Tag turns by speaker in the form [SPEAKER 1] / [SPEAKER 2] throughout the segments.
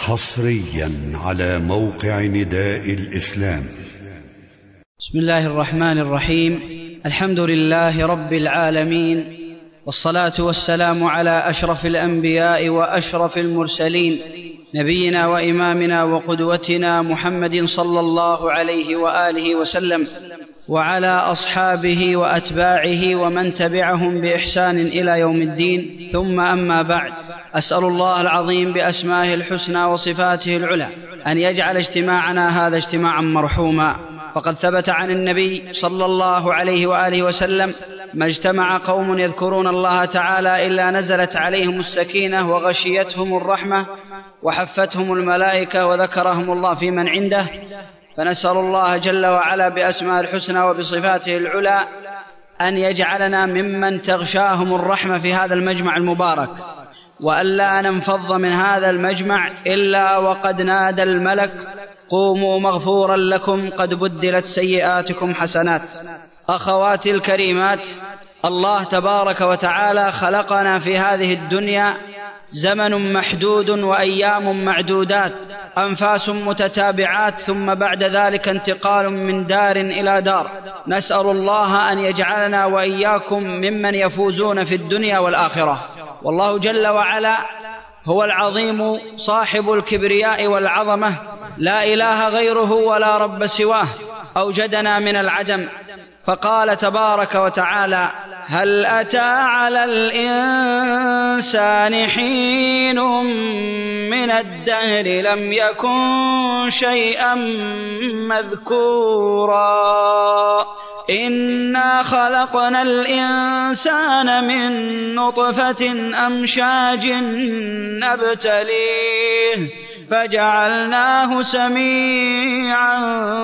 [SPEAKER 1] حصريا على موقع نداء الإسلام.
[SPEAKER 2] بسم الله الرحمن الرحيم. الحمد لله رب العالمين، والصلاة والسلام على أشرف الأنبياء وأشرف المرسلين، نبينا وإمامنا وقدوتنا محمد صلى الله عليه وآله وسلم، وعلى أصحابه وأتباعه ومن تبعهم بإحسان إلى يوم الدين. ثم أما بعد، أسأل الله العظيم بأسمائه الحسنى وصفاته العلى أن يجعل اجتماعنا هذا اجتماعا مرحوما، فقد ثبت عن النبي صلى الله عليه وآله وسلم: ما اجتمع قوم يذكرون الله تعالى إلا نزلت عليهم السكينة وغشيتهم الرحمة وحفتهم الملائكة وذكرهم الله في من عنده. فنسأل الله جل وعلا بأسماء الحسنى وبصفاته العلى أن يجعلنا ممن تغشاهم الرحمة في هذا المجمع المبارك، وألا ننفض من هذا المجمع إلا وقد نادى الملك: قوموا مغفورا لكم قد بدلت سيئاتكم حسنات. أخواتي الكريمات، الله تبارك وتعالى خلقنا في هذه الدنيا زمن محدود وأيام معدودات، أنفاس متتابعات، ثم بعد ذلك انتقال من دار إلى دار. نسأل الله أن يجعلنا وإياكم ممن يفوزون في الدنيا والآخرة. والله جل وعلا هو العظيم صاحب الكبرياء والعظمة، لا إله غيره ولا رب سواه، أوجدنا من العدم، فقال تبارك وتعالى: هل أتى على الإنسان حين من الدهر لم يكن شيئا مذكورا إنا خلقنا الإنسان من نطفة أمشاج نبتليه فجعلناه سميعا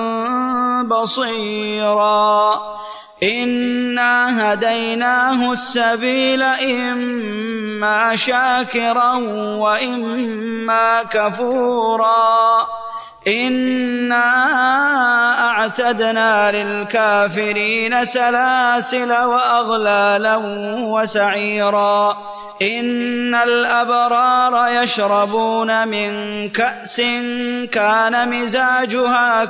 [SPEAKER 2] بصيرا إنا هديناه السبيل إما شاكرا وإما كفورا إنا أعتدنا للكافرين سلاسل وأغلالا وسعيرا إن الأبرار يشربون من كأس كان مزاجها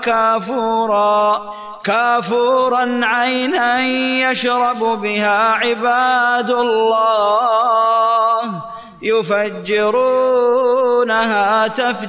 [SPEAKER 2] كافورا عينا يشرب بها عباد الله يفجرونها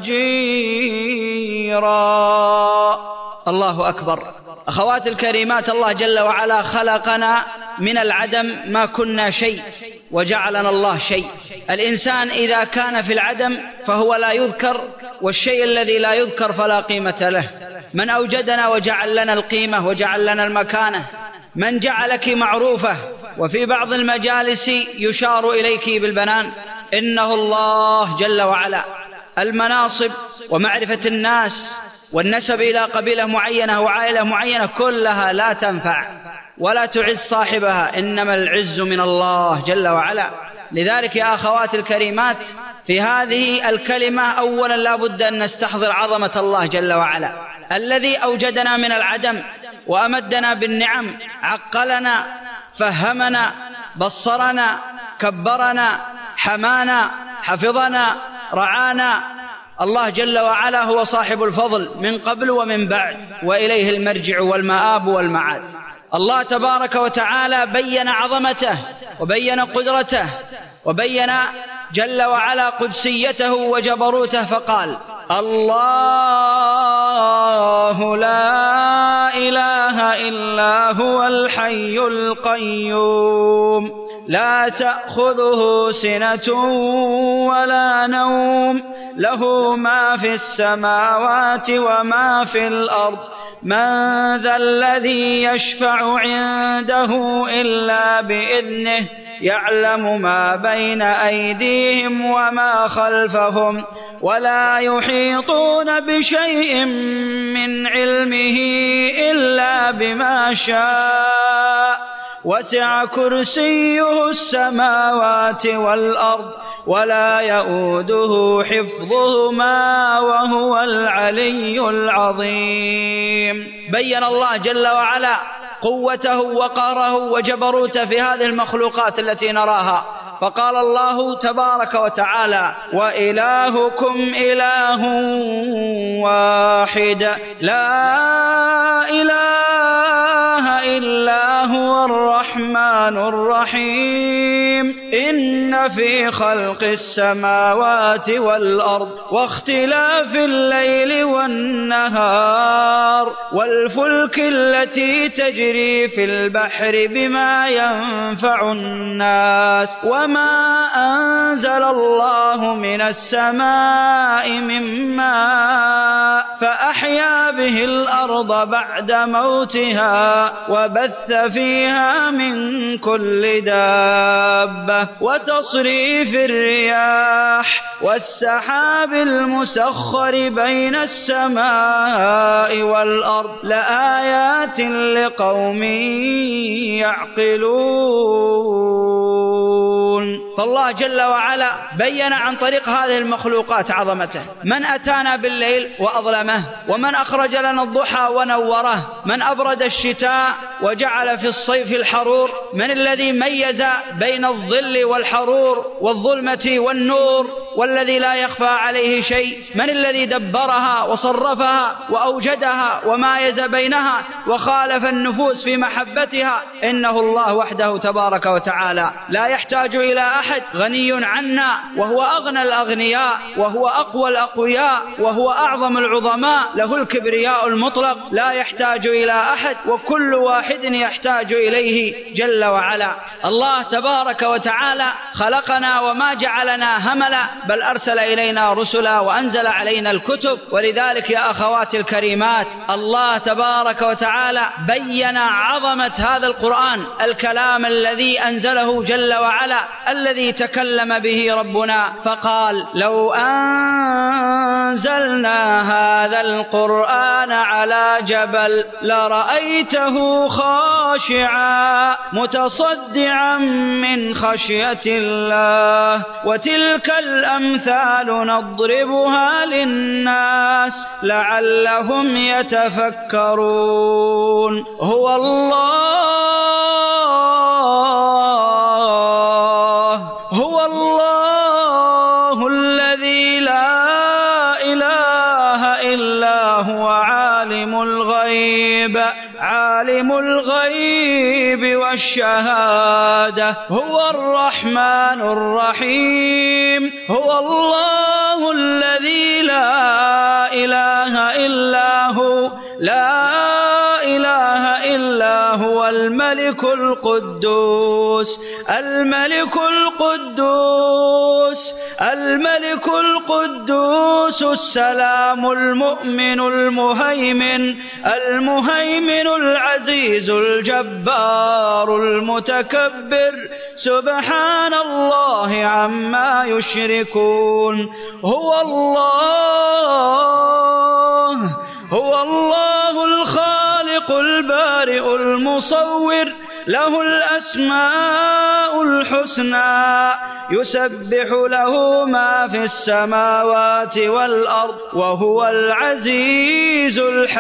[SPEAKER 2] تفجيرا. الله أكبر. أخوات الكريمات، الله جل وعلا خلقنا من العدم، ما كنا شيء وجعلنا الله شيء. الإنسان إذا كان في العدم فهو لا يذكر، والشيء الذي لا يذكر فلا قيمة له. من أوجدنا وجعل لنا القيمة وجعل لنا المكانة؟ من جعلك معروفة وفي بعض المجالس يشار إليك بالبنان؟ إنه الله جل وعلا. المناصب ومعرفة الناس والنسب إلى قبيلة معينة وعائلة معينة كلها لا تنفع ولا تعز صاحبها، إنما العز من الله جل وعلا. لذلك يا أخوات الكريمات، في هذه الكلمة أولا لا بد أن نستحضر عظمة الله جل وعلا، الذي أوجدنا من العدم وأمدنا بالنعم، عقلنا، فهمنا، بصرنا، كبرنا، حمانا، حفظنا، رعانا. الله جل وعلا هو صاحب الفضل من قبل ومن بعد، وإليه المرجع والمآب والمعاد. الله تبارك وتعالى بين عظمته وبين قدرته وبين جل وعلا قدسيته وجبروته، فقال: الله لا إله إلا هو الحي القيوم لا تأخذه سنة ولا نوم له ما في السماوات وما في الأرض من ذا الذي يشفع عنده إلا بإذنه يعلم ما بين أيديهم وما خلفهم ولا يحيطون بشيء من علمه إلا بما شاء وسع كرسيه السماوات والأرض ولا يؤوده حفظهما وهو العلي العظيم. بين الله جل وعلا قوته وقهره وجبروته في هذه المخلوقات التي نراها، فقال الله تبارك وتعالى: وإلهكم إله واحد لا إله إلا هو الرحمن الرحيم إن في خلق السماوات والأرض واختلاف الليل والنهار والفلك التي تجري في البحر بما ينفع الناس وما أنزل الله من السماء من ماء فأحيا به الأرض بعد موتها وبث فيها من كل دابة وتصريف الرياح والسحاب المسخر بين السماء والأرض لآيات لقوم يعقلون. فالله جل وعلا بين عن طريق هذه المخلوقات عظمته. من أتانا بالليل وأظلمه، ومن أخرج لنا الضحى ونوره، من أبرد الشتاء وجعل في الصيف الحرور، من الذي ميز بين الظل والحرور والظلمة والنور والذي لا يخفى عليه شيء، من الذي دبرها وصرفها وأوجدها ومايز بينها وخالف النفوس في محبتها، إنه الله وحده تبارك وتعالى لا يحتاج إلى أحد، غني عنا وهو أغنى الأغنياء وهو أقوى الأقوياء وهو أعظم العظماء، له الكبرياء المطلق، لا يحتاج إلى أحد وكل واحد يحتاج إليه جل وعلا. الله تبارك وتعالى خلقنا وما جعلنا هملا، بل أرسل إلينا رسلا وأنزل علينا الكتب. ولذلك يا أخواتي الكريمات الله تبارك وتعالى بين عظمة هذا القرآن، الكلام الذي أنزله جل وعلا، الذي تكلم به ربنا فقال: لو أنزلنا هذا القرآن على جبل لرأيته خاشعا متصدعا من خشية الله وتلك الأمثال نضربها للناس لعلهم يتفكرون. هو الله الذي لا إله إلا هو عالم الغيب والشهادة، هو الرحمن الرحيم. هو الله الذي لا إله إلا هو الملك القدوس السلام المؤمن المهيمن العزيز الجبار المتكبر سبحان الله عما يشركون. هو الله الخالق البارئ المصور، له الأسماء الحسنى، يسبح له ما في السماوات والأرض وهو العزيز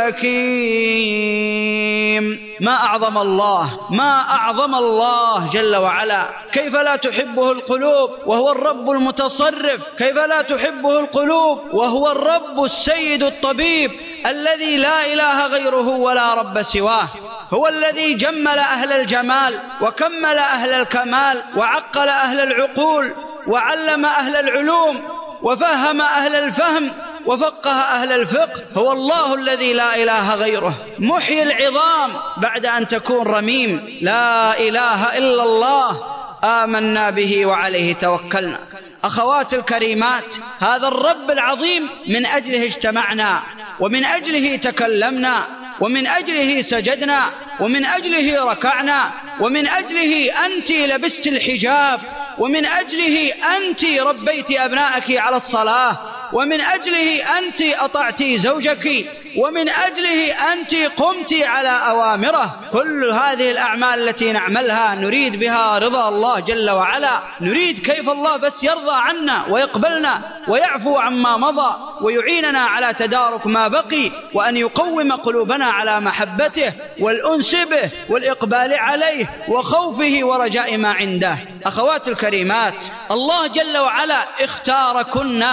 [SPEAKER 2] الحكيم. ما أعظم الله جل وعلا، كيف لا تحبه القلوب وهو الرب المتصرف، كيف لا تحبه القلوب وهو الرب السيد الطبيب الذي لا إله غيره ولا رب سواه، هو الذي جمل أهل الجمال وكمل أهل الكمال وعقل أهل العقول وعلم أهل العلوم وفهم أهل الفهم وفقه أهل الفقه. هو الله الذي لا إله غيره، محيي العظام بعد أن تكون رميم. لا إله إلا الله، آمنا به وعليه توكلنا. أخوات الكريمات، هذا الرب العظيم من أجله اجتمعنا، ومن أجله تكلمنا، ومن أجله سجدنا، ومن أجله ركعنا، ومن أجله أنت لبست الحجاب، ومن أجله أنت ربيت أبنائك على الصلاة. ومن أجله أنت أطعت زوجك، ومن أجله أنت قمت على أوامره. كل هذه الأعمال التي نعملها نريد بها رضا الله جل وعلا، نريد كيف الله بس يرضى عنا ويقبلنا ويعفو عما مضى ويعيننا على تدارك ما بقي، وأن يقوم قلوبنا على محبته والأنس به والإقبال عليه وخوفه ورجاء ما عنده. أخوات الكريمات، الله جل وعلا اختاركن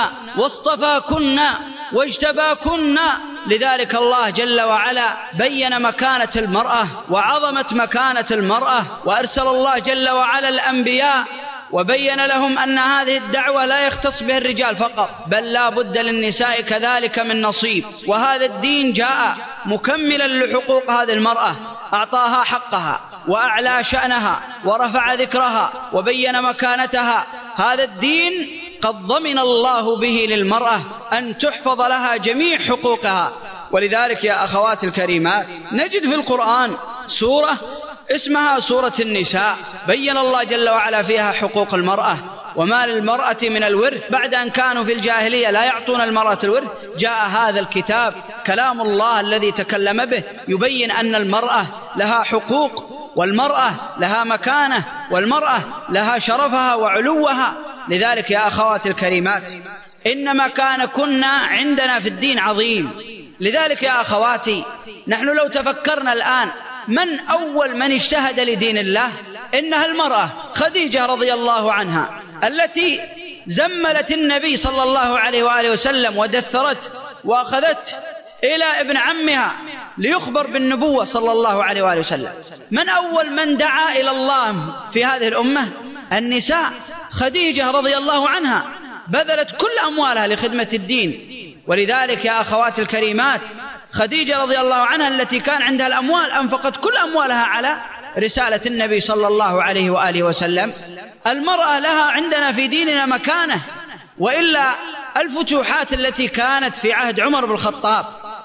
[SPEAKER 2] واصطفاكن واجتباكن، لذلك الله جل وعلا بين مكانة المرأة وعظمة مكانة المرأة، وأرسل الله جل وعلا الأنبياء وبين لهم أن هذه الدعوة لا يختص بها الرجال فقط، بل لا بد للنساء كذلك من نصيب. وهذا الدين جاء مكملا لحقوق هذه المرأة، أعطاها حقها وأعلى شأنها ورفع ذكرها وبين مكانتها. هذا الدين قد ضمن الله به للمرأة أن تحفظ لها جميع حقوقها. ولذلك يا أخوات الكريمات نجد في القرآن سورة اسمها سورة النساء، بين الله جل وعلا فيها حقوق المرأة وما للمرأة من الورث. بعد أن كانوا في الجاهلية لا يعطون المرأة الورث، جاء هذا الكتاب كلام الله الذي تكلم به يبين أن المرأة لها حقوق، والمرأة لها مكانة، والمرأة لها شرفها وعلوها. لذلك يا أخوات الكريمات إن مكانكن عندنا في الدين عظيم. لذلك يا أخواتي نحن لو تفكرنا الآن من أول من اجتهد لدين الله، إنها المرأة خديجة رضي الله عنها، التي زملت النبي صلى الله عليه وآله وسلم ودثرت وأخذت إلى ابن عمها ليخبر بالنبوة صلى الله عليه وآله وسلم. من أول من دعا إلى الله في هذه الأمة؟ النساء. خديجة رضي الله عنها بذلت كل أموالها لخدمة الدين. ولذلك يا أخوات الكريمات خديجة رضي الله عنها التي كان عندها الأموال أنفقت كل أموالها على رسالة النبي صلى الله عليه وآله وسلم. المرأة لها عندنا في ديننا مكانة، وإلا الفتوحات التي كانت في عهد عمر بن الخطاب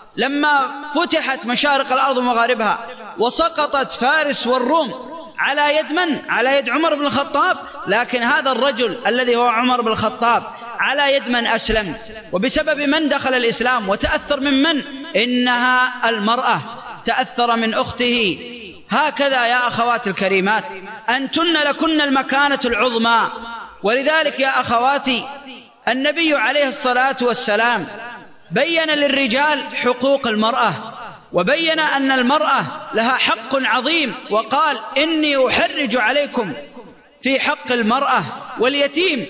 [SPEAKER 2] لما فتحت مشارق الأرض ومغاربها وسقطت فارس والروم على يد من؟ على يد عمر بن الخطاب. لكن هذا الرجل الذي هو عمر بن الخطاب على يد من أسلم وبسبب من دخل الإسلام وتأثر من؟ إنها المرأة، تأثر من أخته. هكذا يا أخوات الكريمات أنتن لكن المكانة العظمى. ولذلك يا أخواتي النبي عليه الصلاة والسلام بين للرجال حقوق المرأة، وبين أن المرأة لها حق عظيم، وقال إني أحرج عليكم في حق المرأة واليتيم.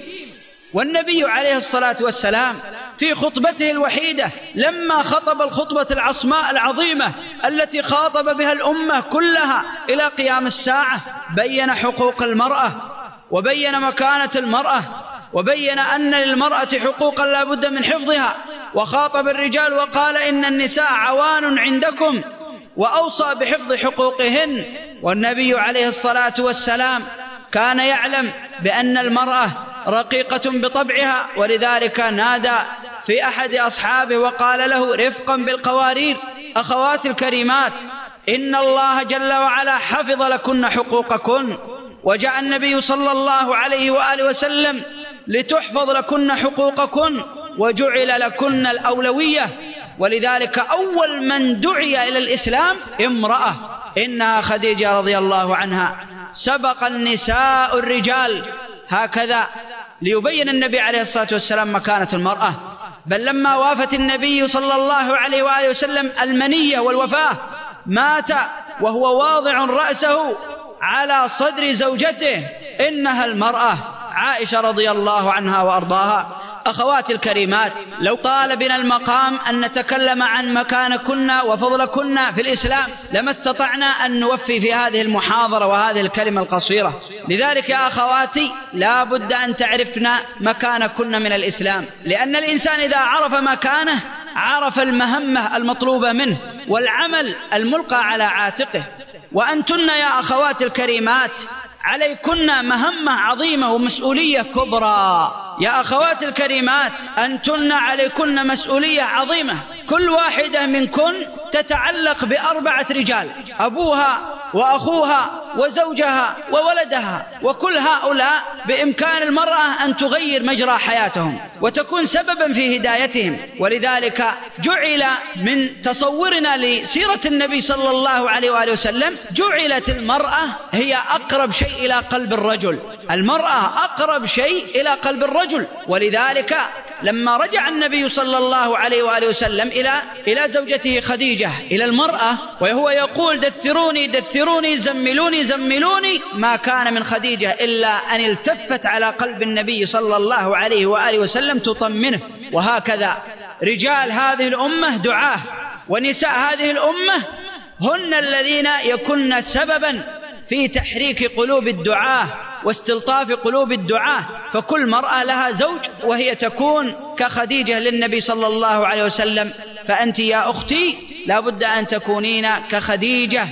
[SPEAKER 2] والنبي عليه الصلاة والسلام في خطبته الوحيدة لما خطب الخطبة العصماء العظيمة التي خاطب بها الأمة كلها إلى قيام الساعة بين حقوق المرأة وبين مكانة المرأة وبين أن للمرأة حقوقا لا بد من حفظها، وخاطب الرجال وقال إن النساء عوان عندكم، وأوصى بحفظ حقوقهن. والنبي عليه الصلاة والسلام كان يعلم بأن المرأة رقيقة بطبعها، ولذلك نادى في أحد أصحابه وقال له رفقا بالقوارير. أخوات الكريمات إن الله جل وعلا حفظ لكن حقوقكن، وجاء النبي صلى الله عليه وآله وسلم لتحفظ لكن حقوقكن وجعل لكن الأولوية. ولذلك أول من دعي إلى الإسلام امرأة، إنها خديجة رضي الله عنها. سبق النساء الرجال هكذا ليبين النبي عليه الصلاة والسلام مكانة المرأة. بل لما وافت النبي صلى الله عليه وآله وسلم المنية والوفاة مات وهو واضع رأسه على صدر زوجته، إنها المرأة عائشة رضي الله عنها وأرضاها. أخواتي الكريمات لو طال بنا المقام أن نتكلم عن مكانكن وفضلكن في الإسلام لما استطعنا أن نوفي في هذه المحاضرة وهذه الكلمة القصيرة. لذلك يا أخواتي لا بد أن تعرفنا مكانكن من الإسلام، لأن الإنسان إذا عرف مكانه عرف المهمة المطلوبة منه والعمل الملقى على عاتقه. وأنتن يا أخواتي الكريمات عليكن مهمة عظيمة ومسؤولية كبرى. يا أخواتي الكريمات أنتن عليكن مسؤولية عظيمة، كل واحدة منكن تتعلق ب4 رجال، أبوها وأخوها وزوجها وولدها، وكل هؤلاء بإمكان المرأة أن تغير مجرى حياتهم وتكون سببا في هدايتهم. ولذلك جعل من تصورنا لسيرة النبي صلى الله عليه وآله وسلم جعلت المرأة هي أقرب شيء إلى قلب الرجل، المرأة أقرب شيء إلى قلب الرجل. ولذلك لما رجع النبي صلى الله عليه وآله وسلم إلى زوجته خديجة، إلى المرأة، وهو يقول دثروني دثروني زملوني زملوني، ما كان من خديجة إلا أن التفت على قلب النبي صلى الله عليه وآله وسلم تطمنه. وهكذا رجال هذه الأمة دعاة، ونساء هذه الأمة هن الذين يكن سببا في تحريك قلوب الدعاة واستلطاف قلوب الدعاة. فكل مرأة لها زوج وهي تكون كخديجة للنبي صلى الله عليه وسلم. فأنت يا أختي لا بد أن تكونين كخديجة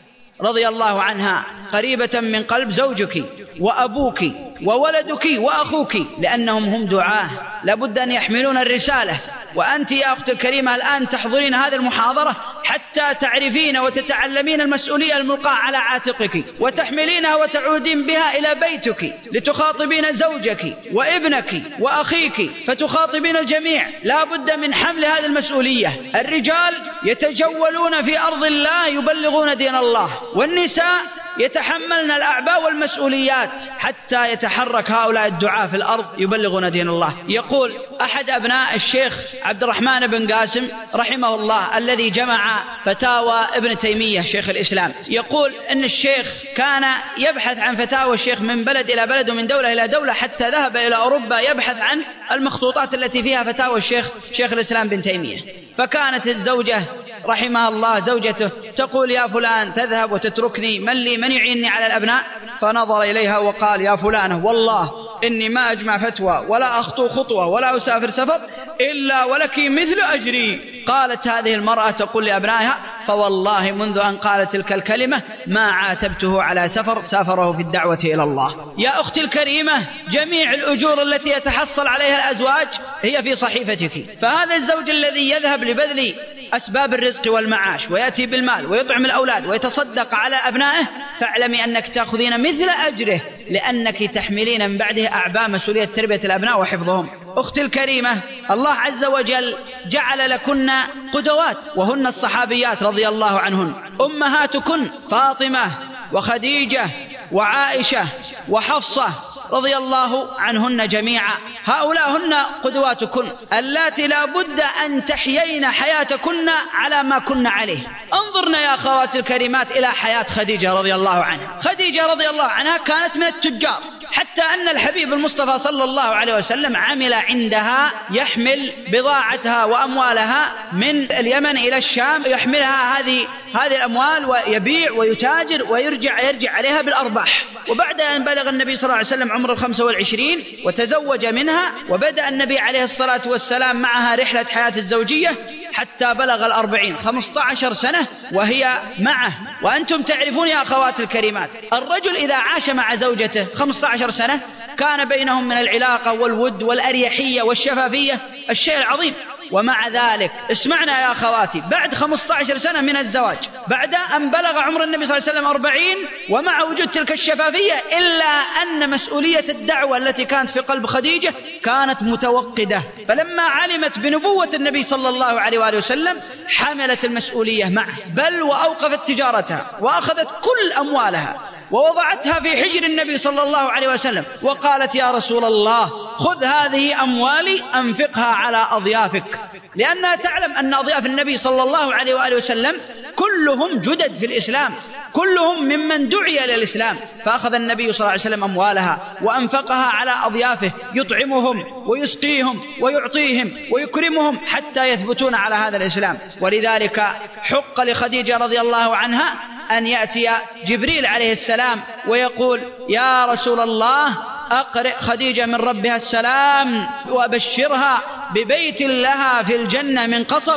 [SPEAKER 2] رضي الله عنها، قريبة من قلب زوجك وأبوك وولدك وأخوك، لأنهم هم دعاة لا بد أن يحملون الرسالة. وأنت يا أختي الكريمة الآن تحضرين هذه المحاضرة حتى تعرفين وتتعلمين المسؤولية الملقاة على عاتقك، وتحملينها وتعودين بها إلى بيتك لتخاطبين زوجك وابنك وأخيك، فتخاطبين الجميع. لا بد من حمل هذه المسؤولية. الرجال يتجولون في أرض الله يبلغون دين الله، والنساء يتحملن الأعباء والمسؤوليات حتى يتحرك هؤلاء الدعاة في الأرض يبلغون دين الله. يقول أحد أبناء الشيخ عبد الرحمن بن قاسم رحمه الله الذي جمع فتاوى ابن تيمية شيخ الإسلام، يقول أن الشيخ كان يبحث عن فتاوى الشيخ من بلد إلى بلد ومن دولة إلى دولة، حتى ذهب إلى أوروبا يبحث عن المخطوطات التي فيها فتاوى شيخ الإسلام بن تيمية. فكانت الزوجة رحمها الله زوجته تقول يا فلان تذهب وتتركني، من يعينني على الأبناء؟ فنظر إليها وقال يا فلانة والله إني ما أجمع فتوى ولا أخطو خطوة ولا أسافر سفر إلا ولك مثل أجري. قالت هذه المرأة تقول لأبنائها فوالله منذ أن قالت تلك الكلمة ما عاتبته على سفر سافره في الدعوة إلى الله. يا أختي الكريمة جميع الأجور التي يتحصل عليها الأزواج هي في صحيفتك، فهذا الزوج الذي يذهب لبذل أسباب الرزق والمعاش ويأتي بالمال ويطعم الأولاد ويتصدق على أبنائه، فاعلمي أنك تأخذين مثل أجره، لأنك تحملين من بعده أعباء مسؤولية تربية الأبناء وحفظهم. أختي الكريمة الله عز وجل جعل لكن قدوات، وهن الصحابيات رضي الله عنهن، أمهاتكن فاطمة وخديجة وعائشة وحفصة رضي الله عنهن جميعا، هؤلاء هن قدواتكن اللاتي لا بد أن تحيين حياتكن على ما كن عليه. انظرنا يا أخواتي الكريمات إلى حياة خديجة رضي الله عنها. خديجة رضي الله عنها كانت من التجار، حتى أن الحبيب المصطفى صلى الله عليه وسلم عمل عندها يحمل بضاعتها وأموالها من اليمن إلى الشام، يحملها هذه الأموال ويبيع ويتاجر ويرجع عليها بالأرباح. وبعد أن بلغ النبي صلى الله عليه وسلم عمر 25 وتزوج منها، وبدأ النبي عليه الصلاة والسلام معها رحلة حياة الزوجية حتى بلغ 40، 15 سنة وهي معه. وأنتم تعرفون يا أخوات الكريمات الرجل إذا عاش مع زوجته 15 سنة كان بينهم من العلاقة والود والأريحية والشفافية الشيء العظيم. ومع ذلك اسمعنا يا أخواتي، بعد 15 سنة من الزواج، بعد أن بلغ عمر النبي صلى الله عليه وسلم 40 ومع وجود تلك الشفافية، إلا أن مسؤولية الدعوة التي كانت في قلب خديجة كانت متوقدة. فلما علمت بنبوة النبي صلى الله عليه وآله وسلم حملت المسؤولية معه، بل وأوقفت تجارتها وأخذت كل أموالها ووضعتها في حجر النبي صلى الله عليه وسلم، وقالت يا رسول الله خذ هذه أموالي أنفقها على أضيافك، لأنها تعلم أن أضياف النبي صلى الله عليه وآله وسلم كلهم جدد في الإسلام، كلهم ممن دعي إلى الإسلام. فأخذ النبي صلى الله عليه وسلم أموالها وأنفقها على أضيافه، يطعمهم ويسقيهم ويعطيهم ويكرمهم حتى يثبتون على هذا الإسلام. ولذلك حق لخديجة رضي الله عنها أن يأتي جبريل عليه السلام ويقول يا رسول الله أقرئ خديجة من ربها السلام وأبشرها ببيت لها في الجنة من قصب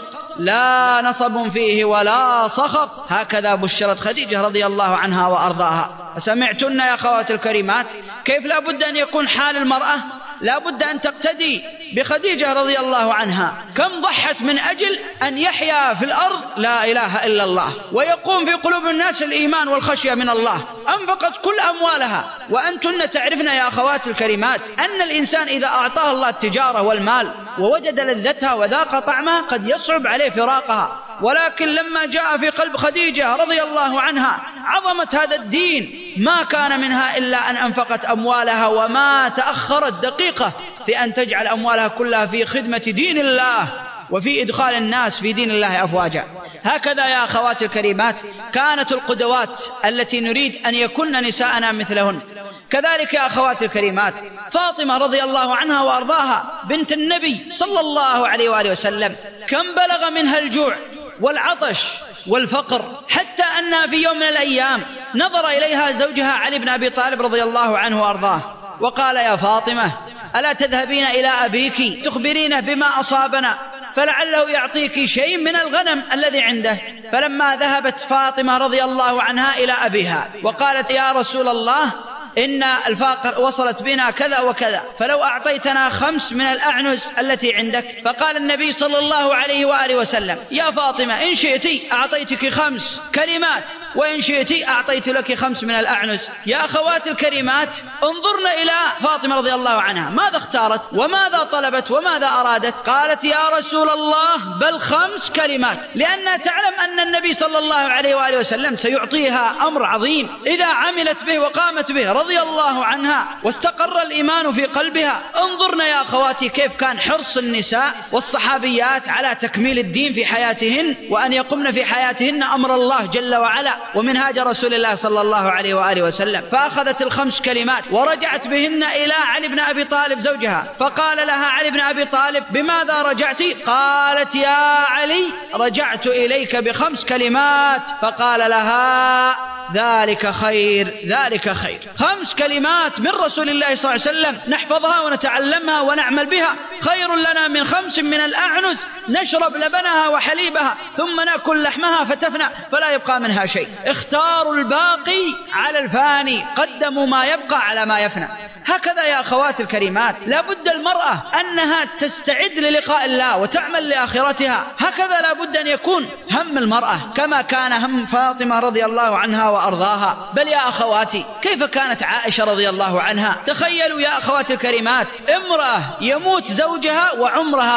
[SPEAKER 2] لا نصب فيه ولا صخب. هكذا بشرت خديجة رضي الله عنها وأرضاها. سمعتن يا أخوات الكريمات كيف لا بد أن يكون حال المرأة لا بد أن تقتدي بخديجة رضي الله عنها، كم ضحت من أجل أن يحيا في الأرض لا إله إلا الله ويقوم في قلوب الناس الإيمان والخشية من الله. أنفقت كل أموالها. وأنتن تعرفن يا أخوات الكريمات أن الإنسان إذا أعطاه الله التجارة والمال ووجد لذتها وذاق طعمها قد يصعب عليه فراقها، ولكن لما جاء في قلب خديجة رضي الله عنها عظمة هذا الدين ما كان منها إلا أن أنفقت أموالها وما تأخرت دقيقة في أن تجعل أموالها كلها في خدمة دين الله وفي إدخال الناس في دين الله أفواجا. هكذا يا أخواتي الكريمات كانت القدوات التي نريد أن يكن نساءنا مثلهن. كذلك يا أخواتي الكريمات فاطمة رضي الله عنها وأرضاها بنت النبي صلى الله عليه وآله وسلم كم بلغ منها الجوع والعطش والفقر، حتى أنها في يوم من الأيام نظر إليها زوجها علي بن أبي طالب رضي الله عنه وأرضاه وقال: يا فاطمة ألا تذهبين إلى أبيك تخبرينه بما أصابنا فلعله يعطيك شيء من الغنم الذي عنده؟ فلما ذهبت فاطمة رضي الله عنها إلى أبيها وقالت: يا رسول الله إن الفاقة وصلت بنا كذا وكذا، فلو أعطيتنا 5 من الأعنز التي عندك. فقال النبي صلى الله عليه وآله وسلم: يا فاطمة إن شئت أعطيتك 5 كلمات وإن شئت أعطيت لك 5 من الأعنز. يا أخوات الكريمات انظرنا إلى فاطمة رضي الله عنها ماذا اختارت وماذا طلبت وماذا أرادت. قالت: يا رسول الله بل 5 كلمات، لأنها تعلم أن النبي صلى الله عليه وآله وسلم سيعطيها أمر عظيم إذا عملت به وقامت به رضي الله عنها واستقر الإيمان في قلبها. انظرنا يا أخواتي كيف كان حرص النساء والصحابيات على تكميل الدين في حياتهن وأن يقمن في حياتهن أمر الله جل وعلا ومنهاج رسول الله صلى الله عليه وآله وسلم. فأخذت ال5 كلمات ورجعت بهن إلى علي بن أبي طالب زوجها، فقال لها علي بن أبي طالب: بماذا رجعت؟ قالت: يا علي رجعت إليك ب5 كلمات. فقال لها: ذلك خير ذلك خير. 5 كلمات من رسول الله صلى الله عليه وسلم نحفظها ونتعلمها ونعمل بها خير لنا من 5 من الأعنز نشرب لبنها وحليبها ثم نأكل لحمها فتفنى فلا يبقى منها شيء. اختاروا الباقي على الفاني، قدموا ما يبقى على ما يفنى. هكذا يا أخوات الكريمات لابد المرأة أنها تستعد للقاء الله وتعمل لآخرتها. هكذا لابد أن يكون هم المرأة كما كان هم فاطمة رضي الله عنها وأرضاها. بل يا أخواتي كيف كانت عائشة رضي الله عنها؟ تخيلوا يا أخواتي الكريمات امرأة يموت زوجها وعمرها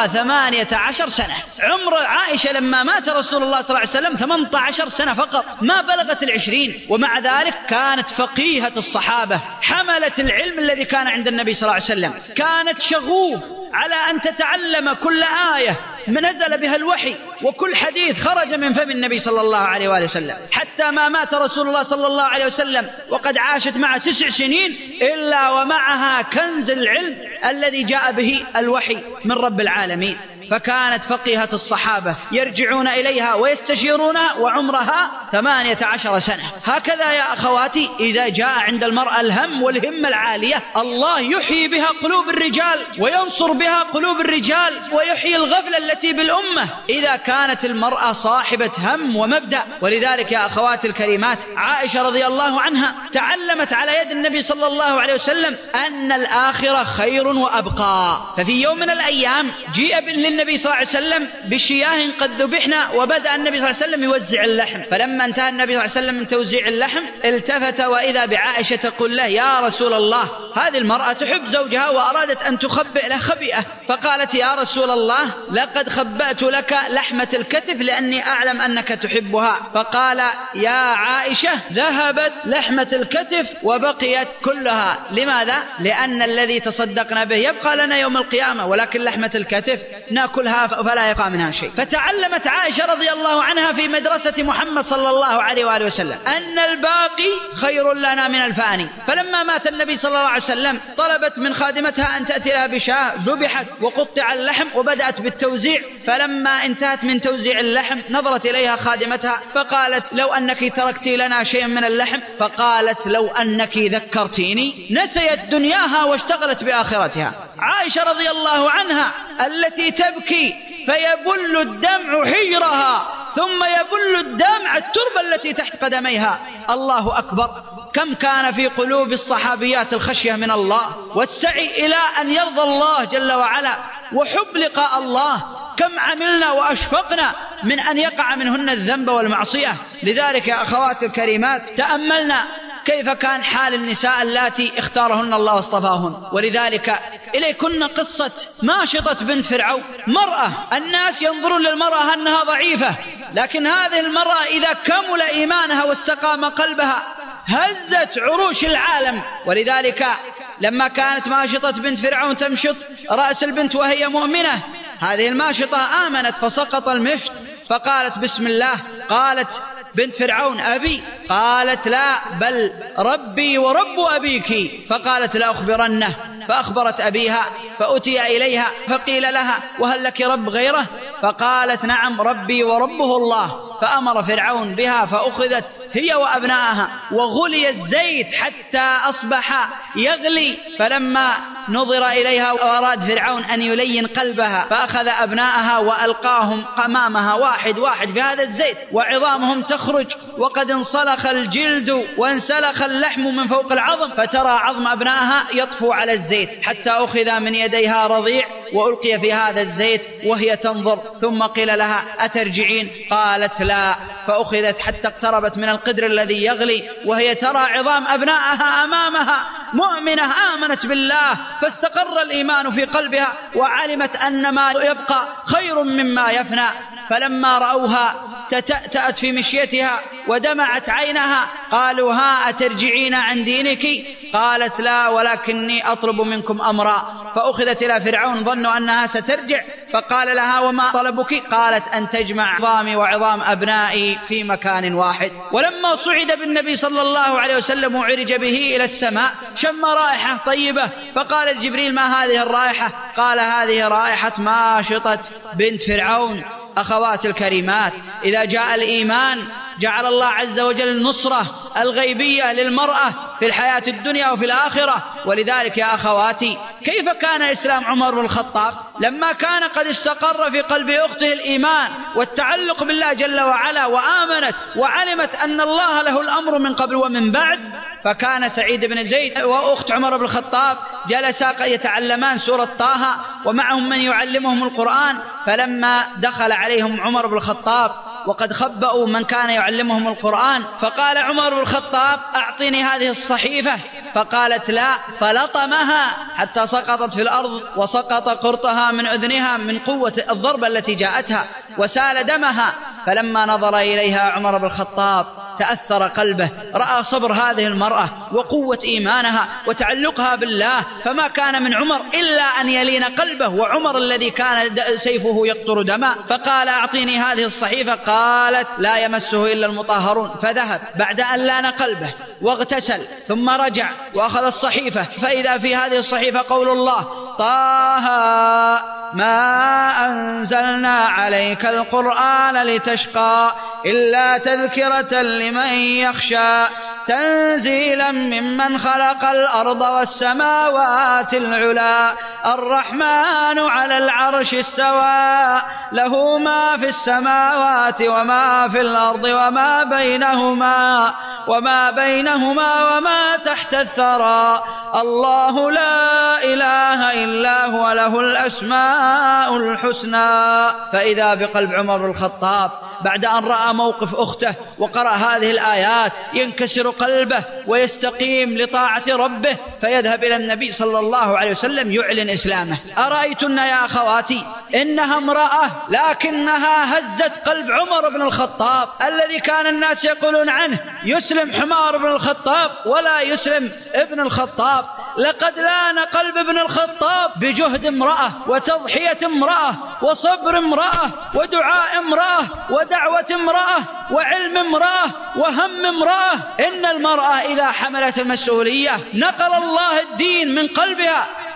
[SPEAKER 2] 18 سنة. عمر عائشة لما مات رسول الله صلى الله عليه وسلم 18 سنة فقط، ما بلغت 20، ومع ذلك كانت فقيهة الصحابة، حملت العلم الذي كان عند النبي صلى الله عليه وسلم، كانت شغوف على أن تتعلم كل آية نزل بها الوحي وكل حديث خرج من فم النبي صلى الله عليه وآله وسلم، حتى ما مات رسول الله صلى الله عليه وسلم وقد عاشت معه 9 سنين إلا ومعها كنز العلم الذي جاء به الوحي من رب العالمين. فكانت فقيهة الصحابة يرجعون إليها ويستشيرونها وعمرها 18 سنة. هكذا يا أخواتي إذا جاء عند المرأة الهم والهمة العالية الله يحيي بها قلوب الرجال وينصر بها قلوب الرجال ويحيي الغفلة التي بالأمة إذا كانت المرأة صاحبة هم ومبدأ. ولذلك يا أخواتي الكريمات عائشة رضي الله عنها تعلمت على يد النبي صلى الله عليه وسلم أن الآخرة خير وأبقى. ففي يوم من الأيام جيء للنبي صلى الله عليه وسلم بشياه قد ذبحنا وبدأ النبي صلى الله عليه وسلم يوزع اللحم. فلما انتهى النبي صلى الله عليه وسلم من توزيع اللحم التفت وإذا بعائشة تقول له: يا رسول الله هذه المرأة تحب زوجها وأرادت أن تخبئ له خبئة. فقالت: يا رسول الله لقد خبأت لك لحمة الكتف لأني أعلم أنك تحبها. فقال: يا عائشة ذهبت لحمة الكتف وبقيت كلها. لماذا؟ لأن الذي تصدقنا به يبقى لنا يوم القيامة، ولكن لحمة الكتف نأكلها فلا يقع منها شيء. فتعلمت عائشة رضي الله عنها في مدرسة محمد صلى الله عليه وآله وسلم أن الباقي خير لنا من الفاني. فلما مات النبي صلى الله عليه وسلم طلبت من خادمتها أن تأتي لها بشاة ذبحت وقطع اللحم وبدأت بالتوزيع. فلما انتهت من توزيع اللحم نظرت إليها خادمتها فقالت: لو أنك تركتي لنا شيئا من اللحم. فقالت: لو أنك ذكرتيني. نسيت دنياها واشتغلت بآخرتها. عائشة رضي الله عنها التي تبكي فيبل الدمع حجرها ثم يبل الدمع التربة التي تحت قدميها. الله أكبر. كم كان في قلوب الصحابيات الخشية من الله والسعي إلى أن يرضى الله جل وعلا وحب لقاء الله، كم عملنا وأشفقنا من أن يقع منهن الذنب والمعصية. لذلك يا أخواتي الكريمات تأملنا كيف كان حال النساء اللاتي اختارهن الله واصطفاهن. ولذلك إليكن قصة ماشطة بنت فرعون، مرأة الناس ينظرون للمرأة أنها ضعيفة، لكن هذه المرأة إذا كمل إيمانها واستقام قلبها هزت عروش العالم. ولذلك لما كانت ماشطة بنت فرعون تمشط رأس البنت وهي مؤمنة، هذه الماشطة آمنت فسقط المشط فقالت بسم الله. قالت بنت فرعون أبي؟ قالت لا بل ربي ورب أبيك. فقالت لا أخبرنه، فأخبرت أبيها فأتي إليها فقيل لها وهل لك رب غيره؟ فقالت نعم ربي وربه الله. فأمر فرعون بها فأخذت هي وأبنائها وغلي الزيت حتى أصبح يغلي. فلما نظر إليها وأراد فرعون أن يلين قلبها فأخذ أبنائها وألقاهم أمامها واحد واحد في هذا الزيت وعظامهم تخرج وقد انسلخ الجلد وانسلخ اللحم من فوق العظم، فترى عظم أبنائها يطفو على الزيت حتى أخذ من يديها رضيع وألقي في هذا الزيت وهي تنظر. ثم قيل لها أترجعين؟ قالت لا. فأخذت حتى اقتربت من القدر الذي يغلي وهي ترى عظام أبنائها أمامها، مؤمنة آمنت بالله فاستقر الإيمان في قلبها وعلمت أن ما يبقى خير مما يفنى. فلما رأوها تتأتأت في مشيتها ودمعت عينها قالوا ها أترجعين عن دينك؟ قالت لا ولكني أطلب منكم أمرا. فأخذت إلى فرعون ظنوا أنها سترجع فقال لها وما طلبك؟ قالت أن تجمع عظامي وعظام أبنائي في مكان واحد. ولما صعد بالنبي صلى الله عليه وسلم وعرج به إلى السماء شم رائحة طيبة فقال جبريل ما هذه الرائحة؟ قال هذه رائحة ماشطة بنت فرعون. أخوات الكريمات إذا جاء الإيمان جعل الله عز وجل النصرة الغيبية للمرأة في الحياة الدنيا وفي الآخرة. ولذلك يا أخواتي كيف كان إسلام عمر بن الخطاب لما كان قد استقر في قلب أخته الإيمان والتعلق بالله جل وعلا وآمنت وعلمت أن الله له الأمر من قبل ومن بعد؟ فكان سعيد بن زيد وأخت عمر بن الخطاب جلسا يتعلمان سورة طه ومعهم من يعلمهم القرآن. فلما دخل عليهم عمر بن الخطاب وقد خبأوا من كان يعلمهم القرآن فقال عمر بن الخطاب أعطيني هذه الصحيفة. فقالت لا، فلطمها حتى سقطت في الأرض وسقط قرطها من أذنها من قوة الضربة التي جاءتها وسال دمها. فلما نظر إليها عمر بن الخطاب تأثر قلبه، رأى صبر هذه المرأة وقوة إيمانها وتعلقها بالله، فما كان من عمر إلا أن يلين قلبه، وعمر الذي كان سيفه يقطر دما. فقال أعطيني هذه الصحيفة. قالت لا يمسه إلا المطهرون. فذهب بعد أن لان قلبه واغتسل ثم رجع وأخذ الصحيفة فإذا في هذه الصحيفة قول الله طه ما أنزلنا عليك القرآن لتشقى إلا تذكرة لمن يخشى تنزيلا ممن خلق الأرض والسماوات العلا الرحمن على العرش استوى له ما في السماوات وما في الأرض وما بينهما وما تحت الثرى الله لا إله إلا هو له الأسماء الحسنى. فإذا بقلب عمر بن الخطاب بعد أن رأى موقف أخته وقرأ هذه الآيات ينكسر قلبه ويستقيم لطاعة ربه فيذهب إلى النبي صلى الله عليه وسلم يعلن إسلامه. أرأيتن يا أخواتي إنها امرأة لكنها هزت قلب عمر بن الخطاب الذي كان الناس يقولون عنه يسلم حمار بن الخطاب ولا يسلم ابن الخطاب. لقد لان قلب ابن الخطاب بجهد امرأة وتضحية امرأة وصبر امرأة ودعاء امرأة ودعوة امرأة وعلم امرأة وهم امرأة. إن المرأة إذا حملت المسؤولية نقل الله الدين من قلبها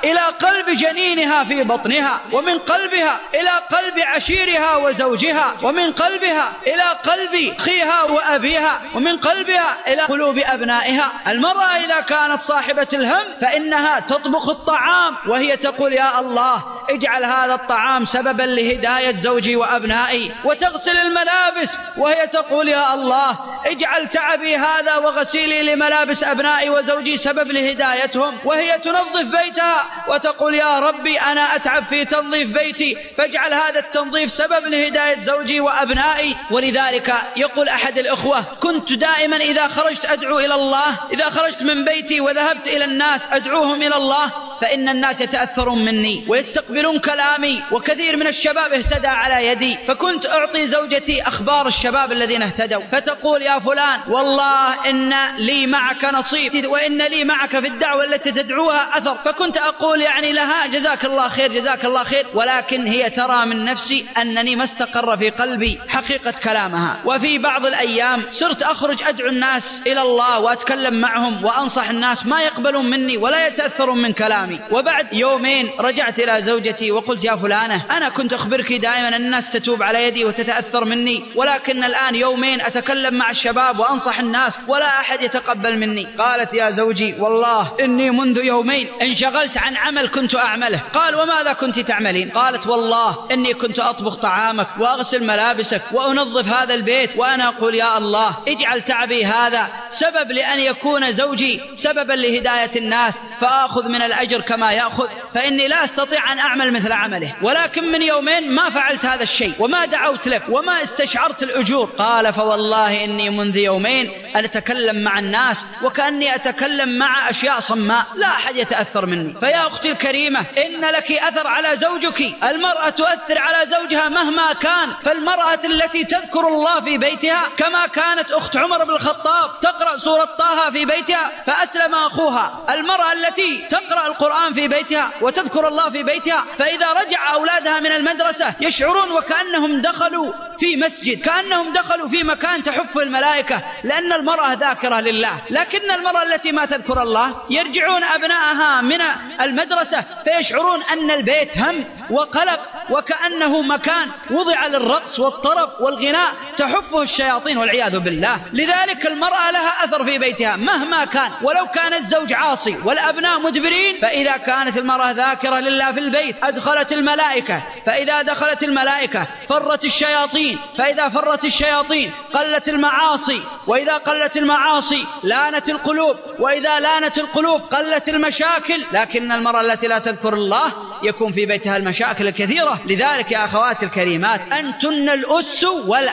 [SPEAKER 2] إلى قلب جنينها في بطنها، ومن قلبها إلى قلب عشيرها وزوجها، ومن قلبها إلى قلب أخيها وأبيها، ومن قلبها إلى قلوب أبنائها. المرأة إذا كانت صاحبة الهم فإنها تطبخ الطعام وهي تقول يا الله اجعل هذا الطعام سببا لهداية زوجي وأبنائي، وتغسل الملابس وهي تقول يا الله اجعل تعبي هذا وغسيلي لملابس أبنائي وزوجي سبب لهدايتهم، وهي تنظف بيتها وتقول يا ربي أنا أتعب في تنظيف بيتي فاجعل هذا التنظيف سبب لهداية زوجي وأبنائي. ولذلك يقول أحد الأخوة كنت دائما إذا خرجت أدعو إلى الله، إذا خرجت من بيتي وذهبت إلى الناس أدعوهم إلى الله، فإن الناس يتأثرون مني ويستقبلون كلامي، وكثير من الشباب اهتدى على يدي، فكنت أعطي زوجتي أخبار الشباب الذين اهتدوا، فتقول يا فلان والله إن لي معك نصيب وإن لي معك في الدعوة التي تدعوها أثر، فكنت أقول يعني لها جزاك الله خير جزاك الله خير، ولكن هي ترى من نفسي أنني ما استقر في قلبي حقيقة كلامها. وفي بعض الأيام صرت أخرج أدعو الناس إلى الله وأتكلم معهم وأنصح الناس ما يقبلون مني ولا يتأثرون من كلامي. وبعد يومين رجعت إلى زوجتي وقلت يا فلانة أنا كنت أخبرك دائما أن الناس تتوب على يدي وتتأثر مني، ولكن الآن يومين أتكلم مع الشباب وأنصح الناس ولا أحد يتقبل مني. قالت يا زوجي والله إني منذ يومين انشغلت عن عمل كنت أعمله. قال وماذا كنت تعملين؟ قالت والله إني كنت أطبخ طعامك وأغسل ملابسك وأنظف هذا البيت، وأنا أقول يا الله اجعل تعبي هذا سبب لأن يكون زوجي سببا لهداية الناس فأخذ من الأجر كما يأخذ، فإني لا أستطيع أن أعمل مثل عمله، ولكن من يومين ما فعلت هذا الشيء وما دعوت لك وما استشعرت الأجور. قال فوالله إني منذ يومين أن أتكلم مع الناس وكأني أتكلم مع أشياء صماء لا أحد يتأثر مني. فيا أختي الكريمة إن لك أثر على زوجك، المرأة تؤثر على زوجها مهما كان، فالمرأة التي تذكر الله في بيتها كما كانت أخت عمر بن الخطاب تقرأ سورة طه في بيتها فأسلم أخوها، المرأة التي تقرأ القرآن في بيتها وتذكر الله في بيتها فإذا رجع أولادها من المدرسة يشعرون وكأنهم دخلوا في مسجد، كأنهم دخلوا في مكان تحف الملائكة، لأن المرأة ذاكرة لله. لكن المرأة التي ما تذكر الله يرجعون أبنائها من المدرسة فيشعرون أن البيت هم وقلق وكأنه مكان وضع للرقص والطرب والغناء تحفه الشياطين والعياذ بالله. لذلك المرأة لها أثر في بيتها مهما كان، ولو كان الزوج عاصي والأبناء مدبرين، فإذا كانت المرأة ذاكرة لله في البيت أدخلت الملائكة، فإذا دخلت الملائكة فرت الشياطين، فإذا فرت الشياطين قلت المعاصي، وإذا قلت المعاصي لانت القلوب، وإذا لانت القلوب قلت المشاكل. لكن المرأة التي لا تذكر الله يكون في بيتها المشاكل الكثيرة. لذلك يا أخواتي الكريمات أنتن الأس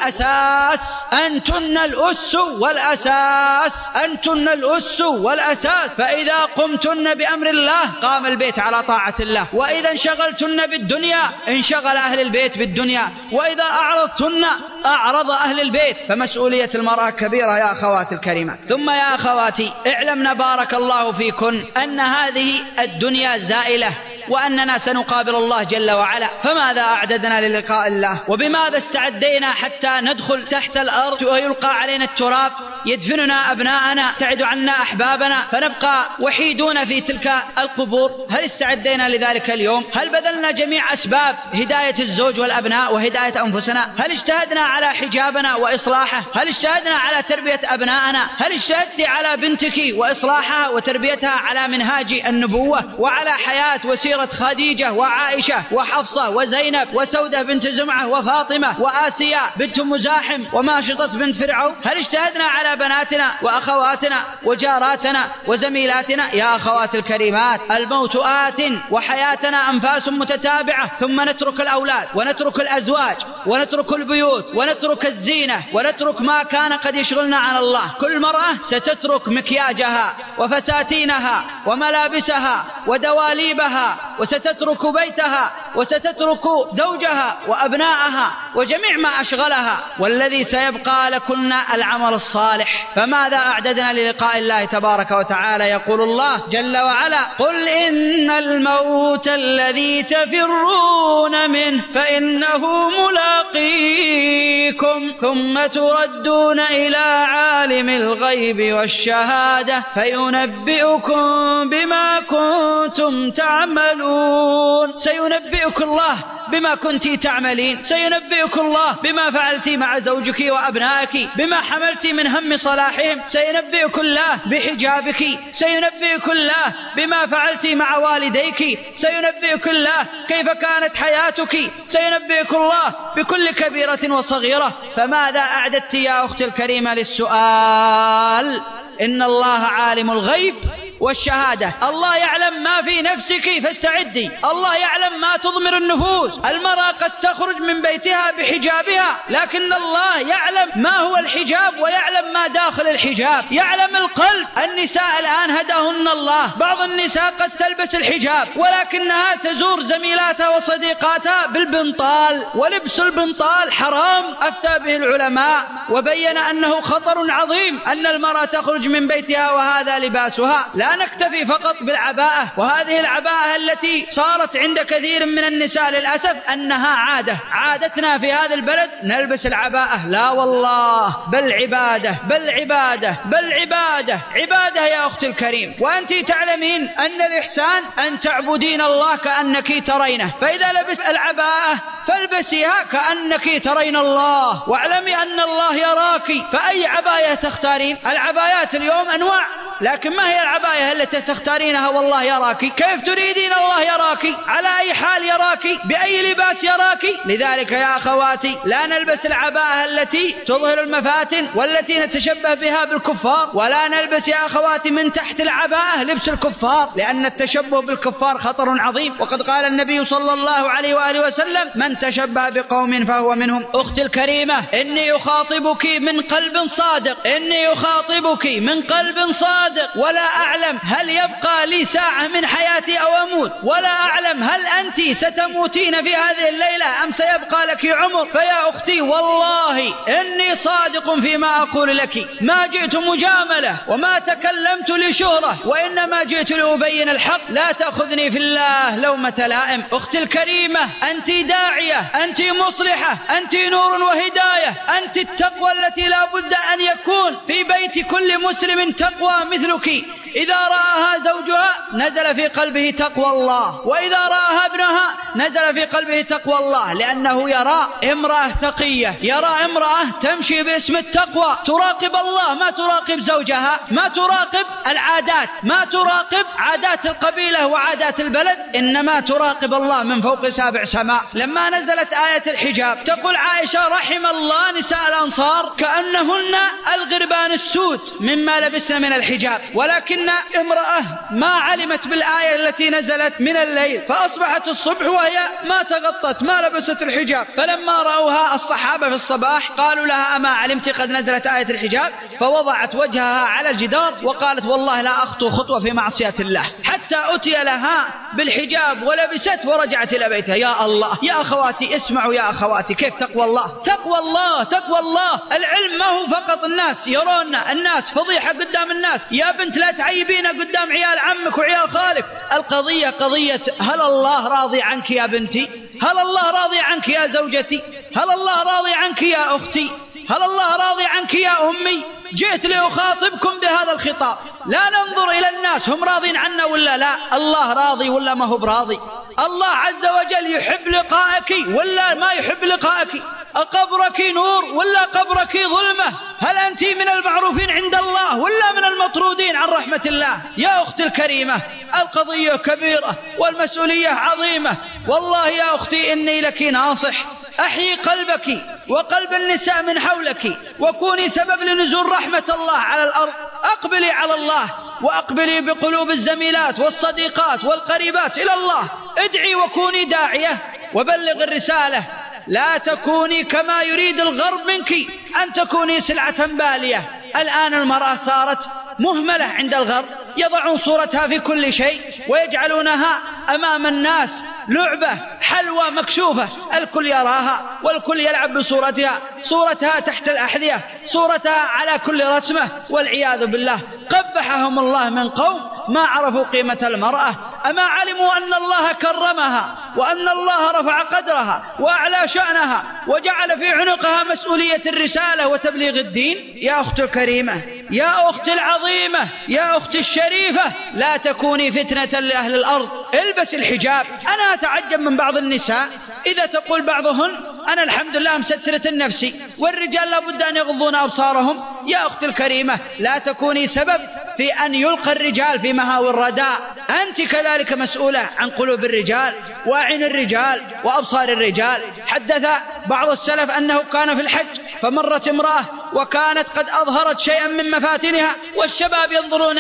[SPEAKER 2] والأساس، أنتن الأس والأساس، أنتن الأس والأساس، فإذا قمتن بأمر الله قام البيت على طاعة الله، وإذا انشغلتن بالدنيا انشغل أهل البيت بالدنيا، وإذا أعرضتن أعرض أهل البيت. فمسؤولية المرأة كبيرة يا أخواتي الكريمات. ثم يا أخواتي اعلمنا بارك الله فيكن أن هذه الدنيا زائلة وأننا سنقابل الله جل وعلا، فماذا أعددنا للقاء الله؟ وبماذا استعدينا حتى ندخل تحت الأرض ويلقى علينا التراب يدفننا أبناءنا تعد عنا أحبابنا فنبقى وحيدون في تلك القبور؟ هل استعدينا لذلك اليوم؟ هل بذلنا جميع أسباب هداية الزوج والأبناء وهداية أنفسنا؟ هل اجتهدنا على حجابنا وإصلاحه؟ هل اجتهدنا على تربية أبنائنا؟ هل اجتهدت على بنتك وإصلاحها وتربيتها على منهاج النبوة وعلى حياة وسيرة خديجة وعائشة وحفصة وزينب وسودة بنت زمعة وفاطمة وآسيا بنت مزاحم وماشطة بنت فرعون؟ هل اجتهدنا على بناتنا وأخواتنا وجاراتنا وزميلاتنا؟ يا أخوات الكريمات الموت آت وحياتنا أنفاس متتابعة، ثم نترك الأولاد ونترك الأزواج ونترك البيوت ونترك الزينة ونترك ما كان قد يشغلنا عن الله. كل مرأة ستترك مكياجها وفساتينها وملابسها ودواليبها وستترك بيتها وستترك زوجها وأبناءها وجميع ما أشغلها، والذي سيبقى لكن العمل الصالح. فماذا أعددنا للقاء الله تبارك وتعالى؟ يقول الله جل وعلا: قل إن الموت الذي تفرون منه فإنه ملاقيكم ثم تردون إلى عالم الغيب والشهادة فينبئكم بما كنتم تعملون. سينبئك الله بما كنت تعملين، سينبئك الله بما فعلت مع زوجك وأبنائك، بما حملت من هم صلاحهم، سينبئك الله بحجابك، سينبئك الله بما فعلت مع والديك، سينبئك الله كيف كانت حياتك، سينبئك الله بكل كبيرة وصغيرة. فماذا أعددت يا أختي الكريمة للسؤال؟ إن الله عالم الغيب والشهادة. الله يعلم ما في نفسك فاستعدي، الله يعلم ما تضمر النفوس. المرأة قد تخرج من بيتها بحجابها، لكن الله يعلم ما هو الحجاب ويعلم ما داخل الحجاب، يعلم القلب. النساء الآن هداهن الله، بعض النساء قد تلبس الحجاب ولكنها تزور زميلاتها وصديقاتها بالبنطال، ولبس البنطال حرام أفتى به العلماء وبين أنه خطر عظيم أن المرأة تخرج من بيتها وهذا لباسها. لا نكتفي فقط بالعباءة، وهذه العباءة التي صارت عند كثير من النساء للأسف أنها عادتنا في هذا البلد نلبس العباءة. لا والله، بل عبادة بل عبادة بل عبادة، عبادة يا أختي الكريم. وأنت تعلمين أن الإحسان أن تعبدين الله كأنك ترينه، فإذا لبست العباءة فالبسيها كأنك ترين الله، واعلمي أن الله يراك. فأي عباية تختارين؟ العبايات اليوم أنواع، لكن ما هي العباية التي تختارينها والله يراك؟ كيف تريدين الله يراك؟ على أي حال يراك؟ بأي لباس يراك؟ لذلك يا أخواتي لا نلبس العباءة التي تظهر المفاتن والتي نتشبه بها بالكفار، ولا نلبس يا أخواتي من تحت العباءة لبس الكفار، لأن التشبه بالكفار خطر عظيم. وقد قال النبي صلى الله عليه وآله وسلم: من تشبه بقوم فهو منهم. أختي الكريمة، إني أخاطبك من قلب صادق، إني أخاطبك من قلب صادق، ولا أعلم هل يبقى لي ساعة من حياتي أو أموت، ولا أعلم هل أنت ستموتين في هذه الليلة أم سيبقى لك عمر. فيا أختي والله إني صادق فيما أقول لك، ما جئت مجاملة وما تكلمت لشهرة، وإنما جئت لأبين الحق. لا تأخذني في الله لومة لائم. أختي الكريمة، أنت داعية، أنت مصلحة، أنت نور وهداية، أنت التقوى التي لا بد أن يكون في بيت كل مسلم تقوى مثلك. إذا رآها زوجها نزل في قلبه تقوى الله، وإذا رآها ابنها نزل في قلبه تقوى الله، لأنه يرى امرأة تقية، يرى امرأة تمشي باسم التقوى، تراقب الله، ما تراقب زوجها، ما تراقب العادات، ما تراقب عادات القبيلة وعادات البلد، إنما تراقب الله من فوق 7 سماء. لما نزلت آية الحجاب تقول عائشة: رحم الله نساء الأنصار كأنهن الغربان السود مما لبسن من الحجاب. ولكن امرأة ما علمت بالآية التي نزلت من الليل، فأصبحت الصبح وهي ما تغطت، ما لبست الحجاب. فلما رأوها الصحابة في الصباح قالوا لها: أما علمت قد نزلت آية الحجاب؟ فوضعت وجهها على الجدار وقالت: والله لا أخطو خطوة في معصية الله، حتى أتي لها بالحجاب ولبست ورجعت إلى بيتها. يا الله يا أخواتي، اسمعوا يا أخواتي كيف تقوى الله، تقوى الله، تقوى الله. العلم ما هو فقط الناس يرون، الناس فضيحة قدام الناس. يا بنت لا تعيبين قدام عيال عمك وعيال خالك. القضية قضية هل الله راضي عنك يا بنتي؟ هل الله راضي عنك يا زوجتي؟ هل الله راضي عنك يا أختي؟ هل الله راضي عنك يا أمي؟ جئت لأخاطبكم بهذا الخطاب. لا ننظر إلى الناس هم راضين عنا ولا لا، الله راضي ولا ما هو براضي. الله عز وجل يحب لقائك ولا ما يحب لقائك؟ أقبرك نور ولا قبرك ظلمة؟ هل أنت من المعروفين عند الله ولا من المطرودين عن رحمة الله؟ يا أختي الكريمة، القضية كبيرة والمسؤولية عظيمة. والله يا أختي إني لك ناصح، أحيي قلبك وقلب النساء من حولك، وكوني سبب لنزول رحمة الله على الأرض. أقبلي على الله، وأقبلي بقلوب الزميلات والصديقات والقريبات إلى الله. ادعي وكوني داعية وبلغ الرسالة. لا تكوني كما يريد الغرب منك، أن تكوني سلعة بالية. الآن المرأة صارت مهملة عند الغرب، يضعون صورتها في كل شيء ويجعلونها أمام الناس لعبة حلوة مكشوفة الكل يراها والكل يلعب بصورتها، صورتها تحت الأحذية، صورتها على كل رسمة، والعياذ بالله. قبحهم الله من قوم ما عرفوا قيمة المرأة، أما علموا أن الله كرمها وأن الله رفع قدرها وأعلى شأنها وجعل في عنقها مسؤولية الرسالة وتبليغ الدين. يا أخت الكريمة، يا أخت العظيمة، يا أخت الشريفة، لا تكوني فتنة لأهل الأرض. البس الحجاب. أنا أتعجب من بعض النساء إذا تقول بعضهن أنا الحمد لله مسترة النفسي، والرجال لابد أن يغضون أبصارهم. يا أخت الكريمة، لا تكوني سبب في أن يلقى الرجال في مهاوي الرداء. أنت كذلك مسؤولة عن قلوب الرجال وأعين الرجال وأبصار الرجال. حدث بعض السلف أنه كان في الحج فمرت امرأة وكانت قد أظهرت شيئا من مفاتنها والشباب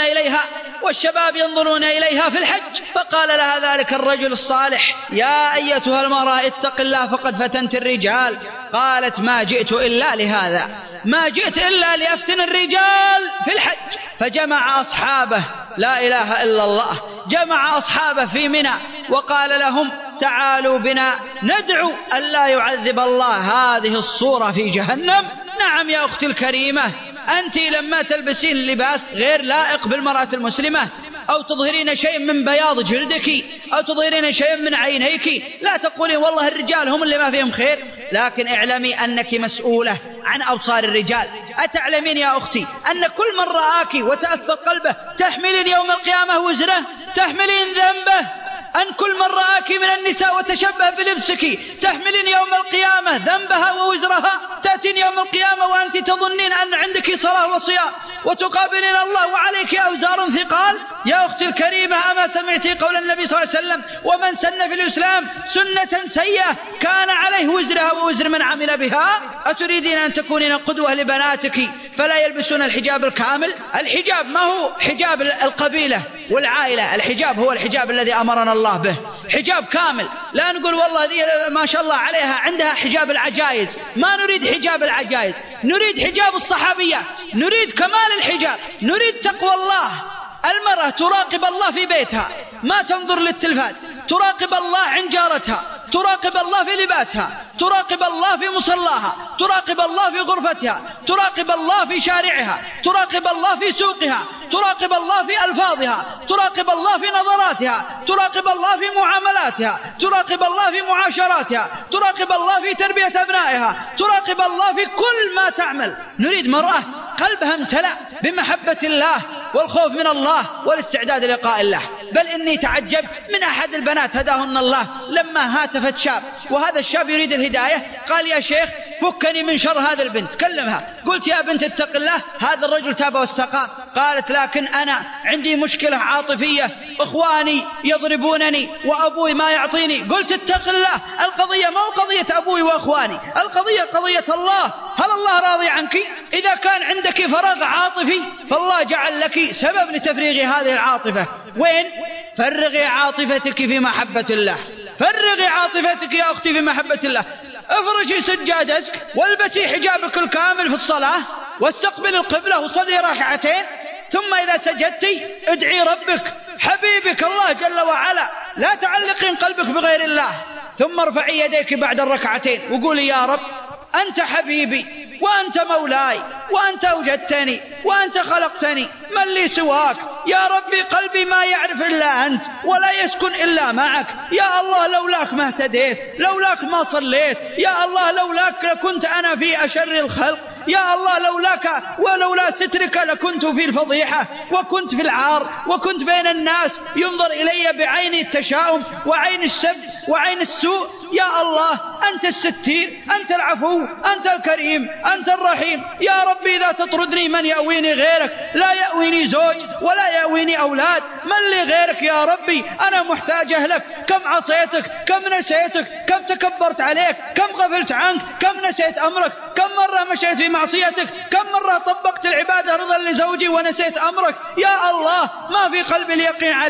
[SPEAKER 2] ينظرون إليها في الحج، فقال لها ذلك الرجل الصالح: يا أيتها المرأة اتق الله فقد فتنت الرجال. قالت: ما جئت إلا لهذا، ما جئت إلا لأفتن الرجال في الحج. فجمع أصحابه، لا إله إلا الله، جمع أصحابه في منى وقال لهم: تعالوا بنا ندعو أن لا يعذب الله هذه الصورة في جهنم. نعم يا أختي الكريمة، أنت لما تلبسين لباس غير لائق بالمرأة المسلمة أو تظهرين شيء من بياض جلدك أو تظهرين شيء من عينيك، لا تقولين والله الرجال هم اللي ما فيهم خير، لكن اعلمي أنك مسؤولة عن أبصار الرجال. أتعلمين يا أختي أن كل من رآك وتأثر قلبه تحملين يوم القيامة وزره، تحملين ذنبه؟ أن كل من رآك من النساء وتشبه بلبسك تحملين يوم القيامة ذنبها ووزرها؟ تأتين يوم القيامة وأنت تظنين أن عندك صلاة وصيام وتقابلين الله وعليك أوزار ثقال؟ يا أختي الكريمة، أما سمعتي قول النبي صلى الله عليه وسلم: ومن سن في الإسلام سنة سيئة كان عليه وزرها ووزر من عمل بها؟ أتريدين أن تكونين قدوة لبناتك فلا يلبسون الحجاب الكامل؟ الحجاب ما هو حجاب القبيلة والعائلة، الحجاب هو الحجاب الذي أمرنا الله به، حجاب كامل. لا نقول والله ذي ما شاء الله عليها عندها حجاب العجائز، ما نريد حجاب العجائز، نريد حجاب الصحابيات، نريد كمال الحجاب، نريد تقوى الله. المرأة تراقب الله في بيتها، ما تنظر للتلفاز، تراقب الله عند جارتها، تراقب الله في لباسها، تراقب الله في مصلاها، تراقب الله في غرفتها، تراقب الله في شارعها، تراقب الله في سوقها، تراقب الله في ألفاظها، تراقب الله في نظراتها، تراقب الله في معاملاتها، تراقب الله في معاشراتها، تراقب الله في تربية أبنائها، تراقب الله في كل ما تعمل. نريد مرأة قلبها امتلأ بمحبة الله والخوف من الله والاستعداد للقاء الله. بل إني تعجبت من أحد البنات هداهن الله لما هاتفت شاب، وهذا الشاب يريد الهداية، قال: يا شيخ فكني من شر هذا البنت. كلمها، قلت: يا بنت اتق الله، هذا الرجل تاب واستقام. قالت: لكن أنا عندي مشكلة عاطفية، إخواني يضربونني وأبوي ما يعطيني. قلت: اتق الله، القضية ما هو قضية أبوي وأخواني، القضية قضية الله. هل الله راضي عنك؟ إذا كان عندك فراغ عاطفي فالله جعل لك سبب لتفريغ هذه العاطفة. وين؟ فرغي عاطفتك في محبة الله، فرغي عاطفتك يا أختي في محبة الله. افرشي سجادتك والبسي حجابك الكامل في الصلاة واستقبل القبلة وصلي ركعتين، ثم إذا سجدتي ادعي ربك حبيبك الله جل وعلا، لا تعلقين قلبك بغير الله. ثم ارفعي يديك بعد الركعتين وقولي: يا رب أنت حبيبي وأنت مولاي وأنت أوجدتني وأنت خلقتني، من لي سواك؟ يا ربي قلبي ما يعرف إلا أنت ولا يسكن إلا معك. يا الله لولاك ما اهتديت، لولاك ما صليت، يا الله لولاك لكنت أنا في أشر الخلق، يا الله لولاك ولولا سترك لكنت في الفضيحة وكنت في العار وكنت بين الناس ينظر إلي بعين التشاؤم وعين السب وعين السوء. يا الله أنت الستير، أنت العفو، أنت الكريم، أنت الرحيم. يا ربي إذا تطردني من يأويني غيرك؟ لا يأويني زوج ولا يأويني أولاد، من لي غيرك يا ربي؟ أنا محتاجة لك. كم عصيتك، كم نسيتك، كم تكبرت عليك، كم غفلت عنك، كم نسيت أمرك، كم مرة مشيت في معصيتك، كم مرة طبقت العبادة رضا لزوجي ونسيت أمرك. يا الله ما في قلبي اليقين عليك،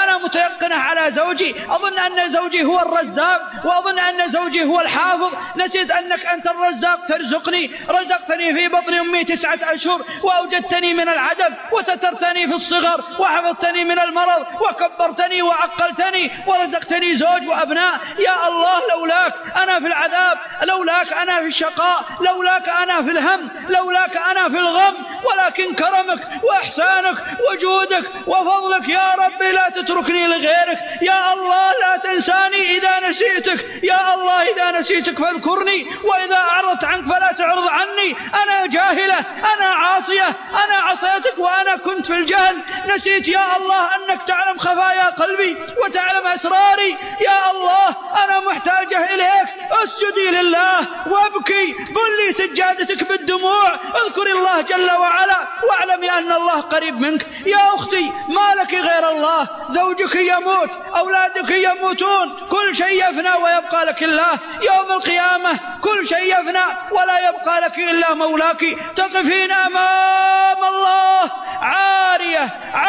[SPEAKER 2] أنا متيقنة على زوجي، أظن أن زوجي هو الرزاق، وأظن أن زوجي هو الحافظ. نسيت أنك أنت الرزاق ترزقني، رزقتني في بطن أمي 9 أشهر، وأوجدتني من العدم، وسترتني في الصغر، وحفظتني من المرض، وكبرتني وعقلتني، ورزقتني زوج وأبناء. يا الله لولاك أنا في العذاب، لولاك أنا في الشقاء، لولاك أنا في الهم، لولاك أنا في الغم، ولكن كرمك وإحسانك وجودك وفضلك يا ربي لا تتركني لغيرك. يا الله لا تنساني إذا نسيتك، يا الله إذا نسيتك فاذكرني، وإذا أعرضت عنك فلا تعرض عني. أنا جاهلة، أنا عاصية، أنا عصيتك وأنا كنت في الجهل. نسيت يا الله أنك تعلم خفايا قلبي وتعلم أسراري. يا الله أنا محتاجة إليك. اسجدي لله وابكي، قل لي سجادتك بالدموع، اذكري الله جل وعلا، واعلمي أن الله قريب منك. يا أختي ما لك غير الله، زوجك يموت، أولادك يموتون، كل شيء يفنى ويبقى لك الله. يوم القيامة كل شيء يفنى ولا يبقى لك إلا مولاك. تقفين أمام الله عارية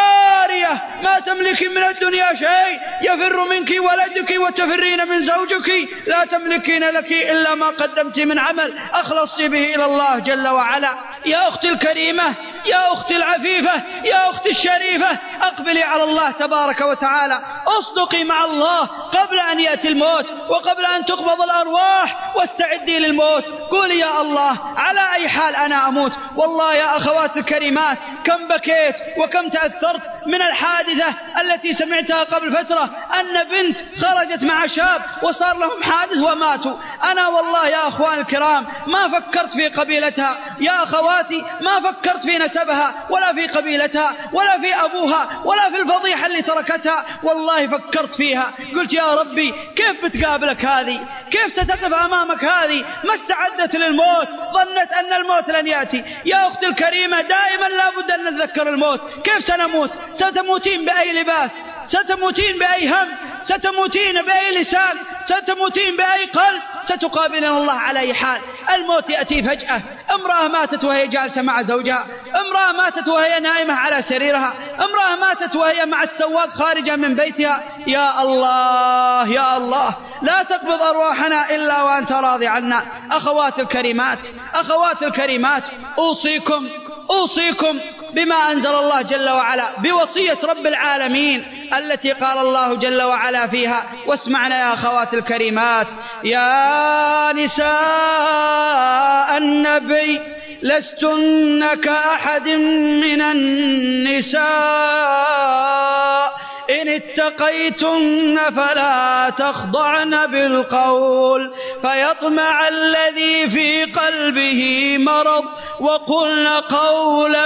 [SPEAKER 2] عارية، ما تملك من الدنيا شيء، يفر منك ولدك وتفرين من زوجك، لا تملكين لك إلا ما قدمت من عمل أخلصت به إلى الله جل وعلا. يا أختي الكريمة، يا أختي العفيفة، يا أختي الشريفة، أقبلي على الله تبارك وتعالى، أصدقي مع الله قبل أن يأتي الموت وقبل أن تقبض الأرواح، واستعدي للموت. قولي يا الله على أي حال أنا أموت. والله يا أخوات الكريمات كم بكيت وكم تأثرت من الحادثة التي سمعتها قبل فترة، أن بنت خرجت مع شاب وصار لهم حادث وماتوا. أنا والله يا أخوان الكرام ما فكرت في قبيلتها، يا أخواتي ما فكرت في نسبها ولا في قبيلتها ولا في أبوها ولا في الفضيحة اللي تركتها. والله فكرت فيها، قلت يا ربي كيف بتقابلك هذه، كيف ستقف أمامك هذه، ما استعدت للموت، ظنت أن الموت لن يأتي. يا أختي الكريمة دائما لا بد أن نتذكر الموت. كيف سنموت؟ ستموتين بأي لباس، ستموتين بأي هم، ستموتين بأي لسان، ستموتين بأي قلب، ستقابلن الله على أي حال. الموت يأتي فجأة. امرأة ماتت وهي جالسة مع زوجها، امرأة ماتت وهي نائمة على سريرها، امرأة ماتت وهي مع السواق خارجة من بيتها. يا الله يا الله لا تقبض أرواحنا إلا وأنت راضي عنا. أخوات الكريمات، أخوات الكريمات، أوصيكم بما أنزل الله جل وعلا، بوصية رب العالمين التي قال الله جل وعلا فيها، واسمعنا يا أخوات الكريمات: يا نساء النبي لستن كأحد من النساء إن اتقيتن فلا تخضعن بالقول فيطمع الذي في قلبه مرض وقلن قولا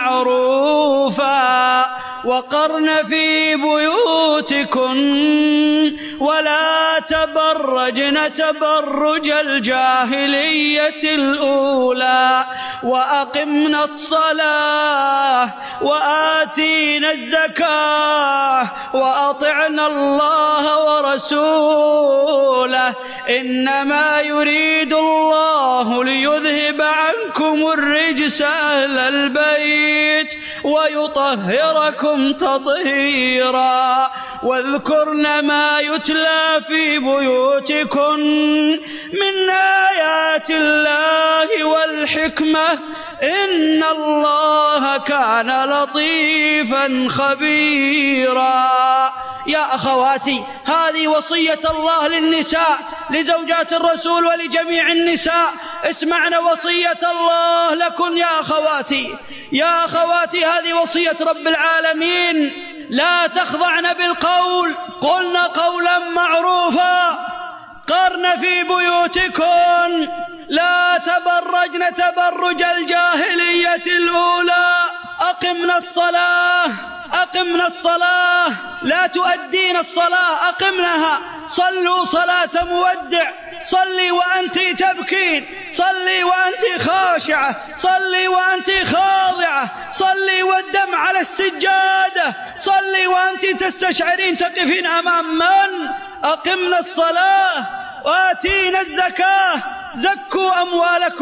[SPEAKER 2] معروفا وقرن في بيوتكن ولا تبرجن تبرج الجاهلية الأولى وأقمنا الصلاة وآتينا الزكاة وأطعنا الله ورسوله إنما يريد الله ليذهب عنكم الرجس أهل البيت ويطهركم تطهيرا واذكرن ما يتلى في بيوتكن من آيات الله والحكمة إن الله كان لطيفا خبيرا. يا أخواتي هذه وصية الله للنساء، لزوجات الرسول ولجميع النساء. اسمعنا وصية الله لكن يا أخواتي، يا أخواتي هذه وصية رب العالمين: لا تخضعن بالقول، قلن قولا معروفا، قرن في بيوتكن، لا تبرجن تبرج الجاهلية الأولى، أقمنا الصلاة، أقمنا الصلاة، لا تؤدين الصلاة، أقمناها. صلوا صلاة مودع، صلي وأنت تبكين، صلي وأنت خاشعة، صلي وأنت خاضعة، صلي والدم على السجادة، صلي وأنت تستشعرين تقفين أمام من؟ أقمنا الصلاة وآتينا الزكاة. زكوا أموالكم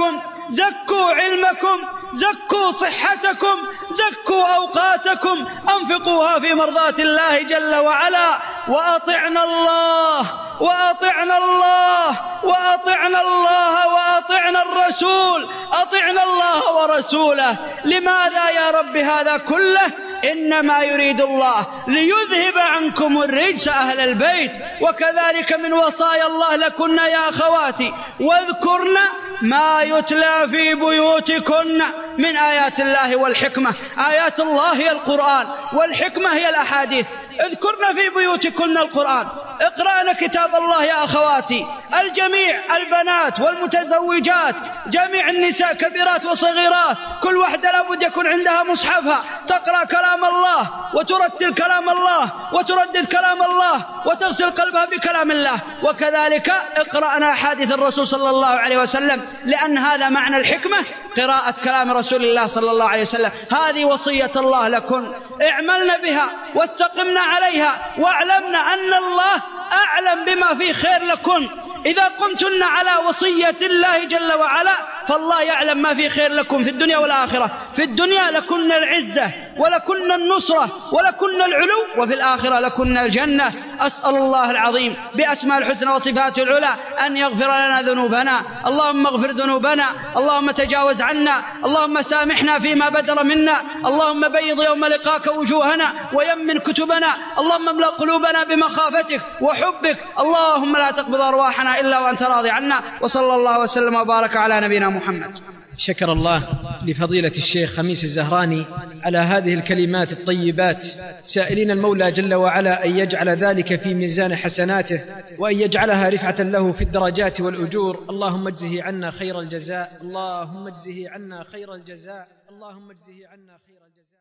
[SPEAKER 2] زكوا علمكم، زكوا صحتكم، زكوا أوقاتكم، أنفقوها في مرضاة الله جل وعلا. وأطعنا الله وأطعنا الله وأطعنا الله وأطعنا الرسول، أطعنا الله ورسوله. لماذا يا رب هذا كله؟ إنما يريد الله ليذهب عنكم الرجس أهل البيت. وكذلك من وصايا الله لكن يا أخواتي: واذكرن ما يتلى في بيوتكن من آيات الله والحكمة. آيات الله هي القرآن، والحكمة هي الأحاديث. اذكرن في بيوتكن القرآن. اقرأن كتاب الله يا أخواتي، الجميع، البنات والمتزوجات، جميع النساء كبيرات وصغيرات، كل واحدة لابد يكون عندها مصحفها تقرأ كلام الله وترتل كلام الله وتردد كلام الله وتغسل قلبها بكلام الله. وكذلك اقرأنا أحاديث الرسول صلى الله عليه وسلم، لأن هذا معنى الحكمة، قراءة كلام رسول الله صلى الله عليه وسلم. هذه وصية الله لكن، اعملن بها واستقمنا عليها، واعلمنا أن الله أعلم بما فيه خير لكن. إذا قمتن على وصية الله جل وعلا فالله يعلم ما فيه خير لكم في الدنيا والآخرة. في الدنيا لكن العزة ولكن النصرة ولكن العلو، وفي الآخرة لكن الجنة. أسأل الله العظيم بأسماء الحسنى وصفاته العلى أن يغفر لنا ذنوبنا. اللهم اغفر ذنوبنا، اللهم تجاوز عنا، اللهم سامحنا فيما بدر منا، اللهم بيض يوم لقاك وجوهنا ويمن كتبنا، اللهم املأ قلوبنا بمخافتك وحبك، اللهم لا تقبض أرواحنا إلا وأنت راضي عنا. وصلى الله وسلم وبارك على نبينا محمد.
[SPEAKER 3] شكر الله لفضيلة الشيخ خميس الزهراني على هذه الكلمات الطيبات، سائلين المولى جل وعلا أن يجعل ذلك في ميزان حسناته، وأن يجعلها رفعة له في الدرجات والأجور. اللهم اجزه عنا خير الجزاء، اللهم اجزه عنا خير الجزاء، اللهم اجزه عنا خير الجزاء.